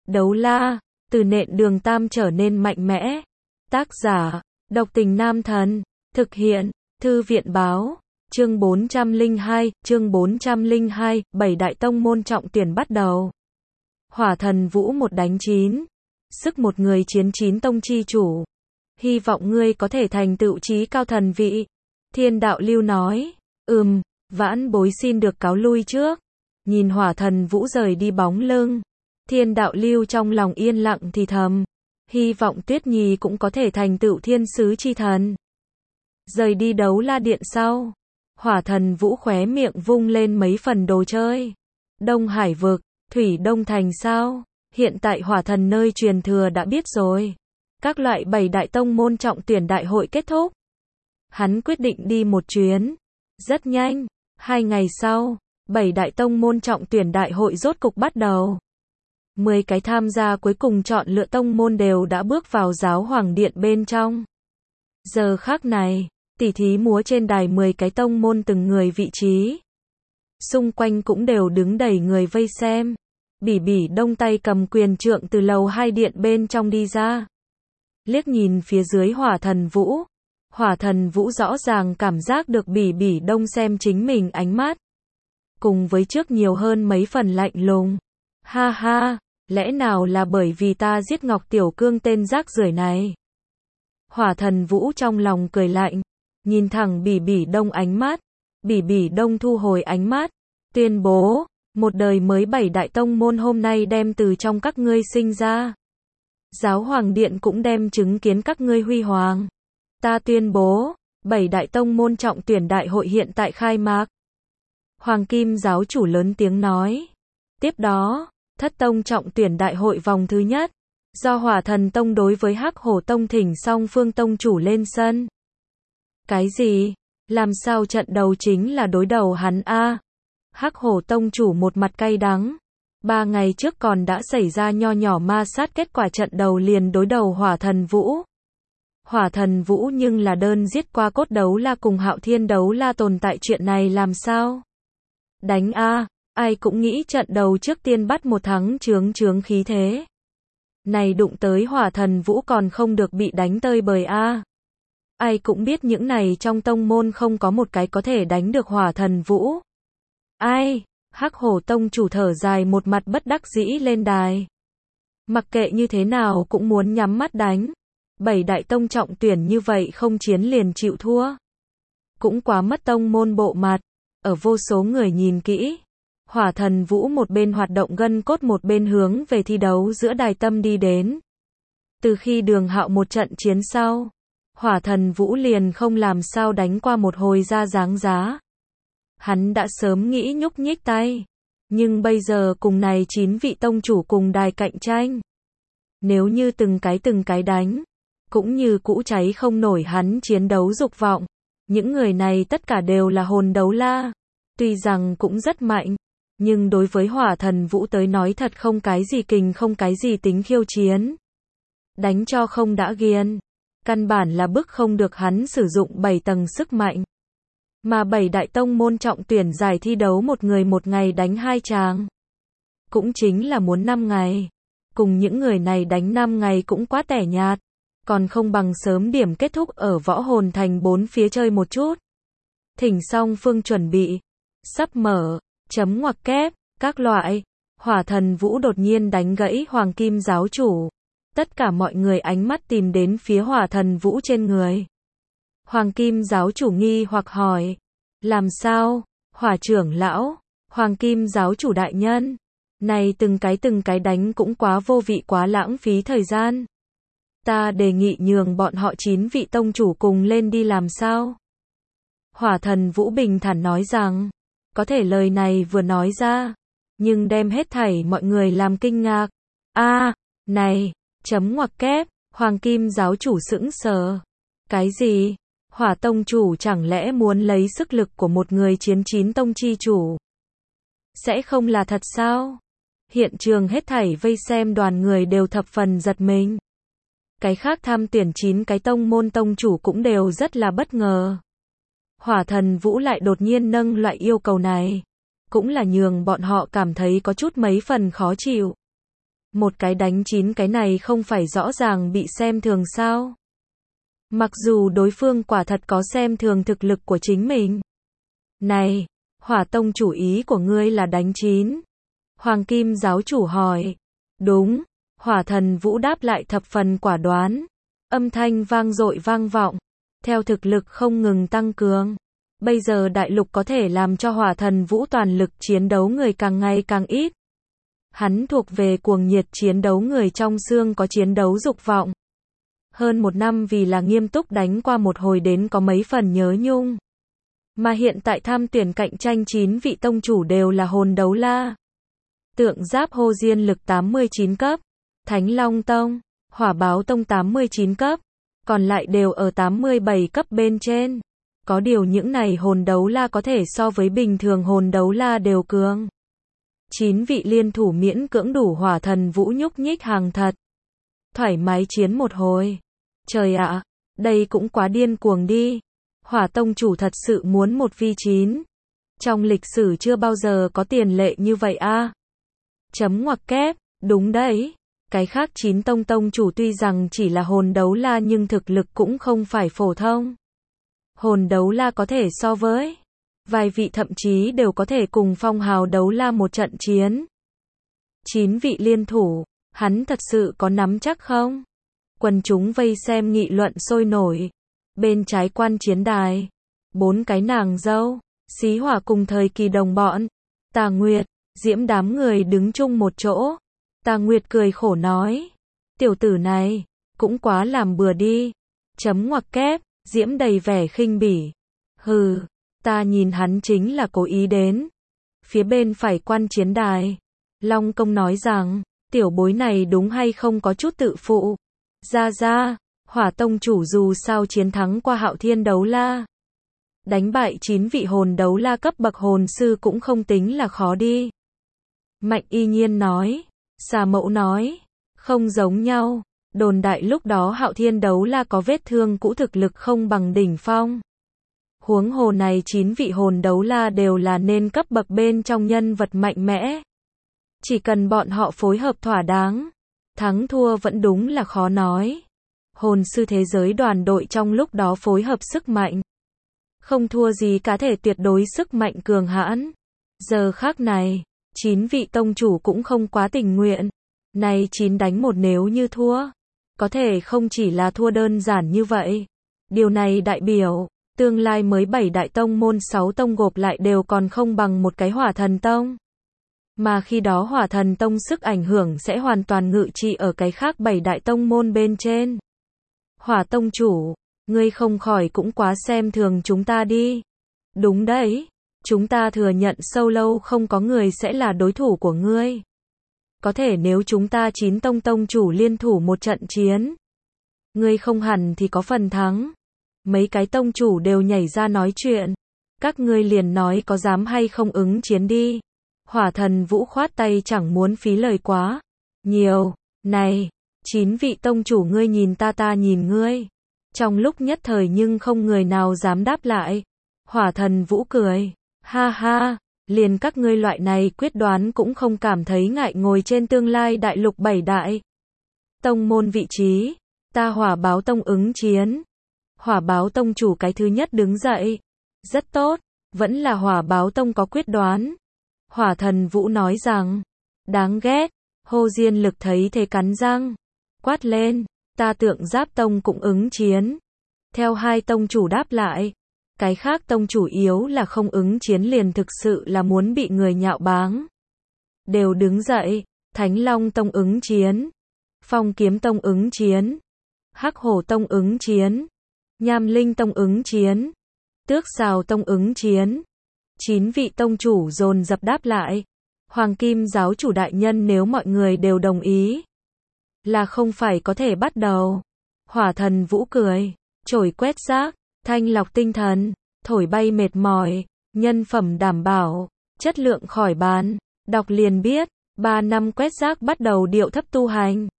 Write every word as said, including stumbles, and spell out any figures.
Đấu la, từ nện đường tam trở nên mạnh mẽ. Tác giả, độc tình nam thần. Thực hiện, thư viện báo. Chương bốn trăm lẻ hai, chương bốn trăm lẻ hai, bảy đại tông môn trọng tuyển bắt đầu. Hỏa thần vũ một đánh chín. Sức một người chiến chín tông chi chủ. Hy vọng ngươi có thể thành tựu chí cao thần vị. Thiên đạo lưu nói. Ừm, vãn bối xin được cáo lui trước. Nhìn hỏa thần vũ rời đi bóng lưng. Thiên đạo lưu trong lòng yên lặng thì thầm. Hy vọng Tuyết Nhi cũng có thể thành tựu thiên sứ chi thần. Rời đi đấu la điện sau. Hỏa thần vũ khóe miệng vung lên mấy phần đồ chơi. Đông Hải vực, Thủy Đông Thành sao? Hiện tại hỏa thần nơi truyền thừa đã biết rồi. Các loại bảy đại tông môn trọng tuyển đại hội kết thúc. Hắn quyết định đi một chuyến. Rất nhanh, hai ngày sau, bảy đại tông môn trọng tuyển đại hội rốt cục bắt đầu. Mười cái tham gia cuối cùng chọn lựa tông môn đều đã bước vào giáo hoàng điện bên trong. Giờ khắc này, tỉ thí múa trên đài mười cái tông môn từng người vị trí. Xung quanh cũng đều đứng đầy người vây xem. Bỉ Bỉ Đông tay cầm quyền trượng từ lầu hai điện bên trong đi ra. Liếc nhìn phía dưới hỏa thần vũ. Hỏa thần vũ rõ ràng cảm giác được Bỉ Bỉ Đông xem chính mình ánh mắt. Cùng với trước nhiều hơn mấy phần lạnh lùng. Ha ha, lẽ nào là bởi vì ta giết Ngọc Tiểu Cương tên rác rưởi này? Hỏa thần vũ trong lòng cười lạnh. Nhìn thẳng Bỉ Bỉ Đông ánh mắt. Bỉ Bỉ Đông thu hồi ánh mắt. Tuyên bố, một đời mới bảy đại tông môn hôm nay đem từ trong các ngươi sinh ra. Giáo hoàng điện cũng đem chứng kiến các ngươi huy hoàng. Ta tuyên bố, bảy đại tông môn trọng tuyển đại hội hiện tại khai mạc. Hoàng Kim giáo chủ lớn tiếng nói. Tiếp đó, thất tông trọng tuyển đại hội vòng thứ nhất. Do hỏa thần tông đối với hắc hổ tông thỉnh song phương tông chủ lên sân. Cái gì? Làm sao trận đầu chính là đối đầu hắn a? Hắc hổ tông chủ một mặt cay đắng. Ba ngày trước còn đã xảy ra nho nhỏ ma sát, kết quả trận đầu liền đối đầu hỏa thần vũ. Hỏa thần vũ nhưng là đơn giết qua cốt đấu la cùng hạo thiên đấu la tồn tại, chuyện này làm sao? Đánh a, ai cũng nghĩ trận đầu trước tiên bắt một thắng chướng chướng khí thế. Này đụng tới hỏa thần vũ còn không được bị đánh tơi bời a. Ai cũng biết những này trong tông môn không có một cái có thể đánh được hỏa thần vũ. Ai? Hắc hổ tông chủ thở dài một mặt bất đắc dĩ lên đài. Mặc kệ như thế nào cũng muốn nhắm mắt đánh. Bảy đại tông trọng tuyển như vậy không chiến liền chịu thua. Cũng quá mất tông môn bộ mặt. Ở vô số người nhìn kỹ. Hỏa thần vũ một bên hoạt động gân cốt một bên hướng về thi đấu giữa đài tâm đi đến. Từ khi Đường Hạo một trận chiến sau, hỏa thần vũ liền không làm sao đánh qua một hồi ra dáng giá. Hắn đã sớm nghĩ nhúc nhích tay. Nhưng bây giờ cùng này chín vị tông chủ cùng đài cạnh tranh. Nếu như từng cái từng cái đánh, cũng như cũ cháy không nổi hắn chiến đấu dục vọng. Những người này tất cả đều là hồn đấu la. Tuy rằng cũng rất mạnh, nhưng đối với hỏa thần vũ tới nói thật không cái gì kình, không cái gì tính khiêu chiến. Đánh cho không đã ghiền. Căn bản là bức không được hắn sử dụng bảy tầng sức mạnh. Mà bảy đại tông môn trọng tuyển giải thi đấu một người một ngày đánh hai tràng. Cũng chính là muốn năm ngày. Cùng những người này đánh năm ngày cũng quá tẻ nhạt. Còn không bằng sớm điểm kết thúc ở võ hồn thành bốn phía chơi một chút. Thỉnh song phương chuẩn bị. Sắp mở, chấm ngoặc kép, các loại. Hỏa thần vũ đột nhiên đánh gãy Hoàng Kim giáo chủ. Tất cả mọi người ánh mắt tìm đến phía hỏa thần vũ trên người. Hoàng Kim giáo chủ nghi hoặc hỏi. Làm sao? Hỏa trưởng lão, Hoàng Kim giáo chủ đại nhân. Này từng cái từng cái đánh cũng quá vô vị, quá lãng phí thời gian. Ta đề nghị nhường bọn họ chín vị tông chủ cùng lên đi làm sao? Hỏa thần vũ bình thản nói rằng. Có thể lời này vừa nói ra. Nhưng đem hết thảy mọi người làm kinh ngạc. A, à, này, chấm ngoặc kép, Hoàng Kim giáo chủ sững sờ. Cái gì? Hỏa tông chủ chẳng lẽ muốn lấy sức lực của một người chiến chín tông chi chủ? Sẽ không là thật sao? Hiện trường hết thảy vây xem đoàn người đều thập phần giật mình. Cái khác tham tuyển chín cái tông môn tông chủ cũng đều rất là bất ngờ. Hỏa thần vũ lại đột nhiên nâng loại yêu cầu này. Cũng là nhường bọn họ cảm thấy có chút mấy phần khó chịu. Một cái đánh chín cái này không phải rõ ràng bị xem thường sao? Mặc dù đối phương quả thật có xem thường thực lực của chính mình. Này, Hỏa Tông chủ ý của ngươi là đánh chín. Hoàng Kim giáo chủ hỏi. Đúng, Hỏa Thần Vũ đáp lại thập phần quả đoán. Âm thanh vang dội vang vọng. Theo thực lực không ngừng tăng cường. Bây giờ đại lục có thể làm cho Hỏa Thần Vũ toàn lực chiến đấu người càng ngày càng ít. Hắn thuộc về cuồng nhiệt chiến đấu người trong xương có chiến đấu dục vọng. Hơn một năm vì là nghiêm túc đánh qua một hồi đến có mấy phần nhớ nhung. Mà hiện tại tham tuyển cạnh tranh chín vị tông chủ đều là hồn đấu la. Tượng giáp hô diên lực tám mươi chín cấp. Thánh Long Tông, Hỏa Báo Tông tám mươi chín cấp. Còn lại đều ở tám mươi bảy cấp bên trên. Có điều những này hồn đấu la có thể so với bình thường hồn đấu la đều cường. Chín vị liên thủ miễn cưỡng đủ Hỏa Thần Vũ nhúc nhích hàng thật. Thoải mái chiến một hồi. Trời ạ, đây cũng quá điên cuồng đi. Hỏa Tông chủ thật sự muốn một vi chín. Trong lịch sử chưa bao giờ có tiền lệ như vậy a. À. Chấm ngoặc kép, đúng đấy. Cái khác chín tông tông chủ tuy rằng chỉ là hồn đấu la nhưng thực lực cũng không phải phổ thông. Hồn đấu la có thể so với vài vị thậm chí đều có thể cùng phong hào đấu la một trận chiến. Chín vị liên thủ, hắn thật sự có nắm chắc không? Quần chúng vây xem nghị luận sôi nổi. Bên trái quan chiến đài, bốn cái nàng dâu, Xí Hỏa cùng thời kỳ đồng bọn, Tà Nguyệt, Diễm đám người đứng chung một chỗ. Tà Nguyệt cười khổ nói, tiểu tử này, cũng quá làm bừa đi. Chấm ngoặc kép, Diễm đầy vẻ khinh bỉ. Hừ, ta nhìn hắn chính là cố ý đến. Phía bên phải quan chiến đài, Long Công nói rằng, tiểu bối này đúng hay không có chút tự phụ. Ra ra, Hỏa Tông chủ dù sao chiến thắng qua Hạo Thiên đấu la. Đánh bại chín vị hồn đấu la cấp bậc hồn sư cũng không tính là khó đi. Mạnh Y Nhiên nói, Xà Mẫu nói, không giống nhau. Đồn đại lúc đó Hạo Thiên đấu la có vết thương cũ thực lực không bằng đỉnh phong. Huống hồ này chín vị hồn đấu la đều là nên cấp bậc bên trong nhân vật mạnh mẽ. Chỉ cần bọn họ phối hợp thỏa đáng, thắng thua vẫn đúng là khó nói. Hồn sư thế giới đoàn đội trong lúc đó phối hợp sức mạnh. Không thua gì cá thể tuyệt đối sức mạnh cường hãn. Giờ khác này, chín vị tông chủ cũng không quá tình nguyện. Này chín đánh một nếu như thua. Có thể không chỉ là thua đơn giản như vậy. Điều này đại biểu, tương lai mới bảy đại tông môn sáu tông gộp lại đều còn không bằng một cái Hỏa Thần Tông. Mà khi đó Hỏa Thần Tông sức ảnh hưởng sẽ hoàn toàn ngự trị ở cái khác bảy đại tông môn bên trên. Hỏa Tông chủ, ngươi không khỏi cũng quá xem thường chúng ta đi. Đúng đấy, chúng ta thừa nhận sâu lâu không có người sẽ là đối thủ của ngươi. Có thể nếu chúng ta chín tông tông chủ liên thủ một trận chiến, ngươi không hẳn thì có phần thắng. Mấy cái tông chủ đều nhảy ra nói chuyện. Các ngươi liền nói có dám hay không ứng chiến đi. Hỏa Thần Vũ khoát tay chẳng muốn phí lời quá nhiều. Này, chín vị tông chủ ngươi nhìn ta ta nhìn ngươi. Trong lúc nhất thời nhưng không người nào dám đáp lại. Hỏa Thần Vũ cười. Ha ha, liền các ngươi loại này quyết đoán cũng không cảm thấy ngại ngồi trên tương lai đại lục bảy đại tông môn vị trí. Ta Hỏa Báo Tông ứng chiến. Hỏa Báo Tông chủ cái thứ nhất đứng dậy. Rất tốt, vẫn là Hỏa Báo Tông có quyết đoán. Hỏa Thần Vũ nói rằng, đáng ghét. Hô Diên Lực thấy thế cắn răng, quát lên, ta Tượng Giáp Tông cũng ứng chiến. Theo hai tông chủ đáp lại, cái khác tông chủ yếu là không ứng chiến liền thực sự là muốn bị người nhạo báng. Đều đứng dậy, Thánh Long Tông ứng chiến, Phong Kiếm Tông ứng chiến, Hắc Hổ Tông ứng chiến, Nham Linh Tông ứng chiến, Tước Sào Tông ứng chiến. Chín vị tông chủ dồn dập đáp lại. Hoàng Kim giáo chủ đại nhân nếu mọi người đều đồng ý, là không phải có thể bắt đầu. Hỏa Thần Vũ cười, chổi quét rác, thanh lọc tinh thần, thổi bay mệt mỏi, nhân phẩm đảm bảo, chất lượng khỏi bàn. Đọc liền biết, ba năm quét rác bắt đầu điệu thấp tu hành.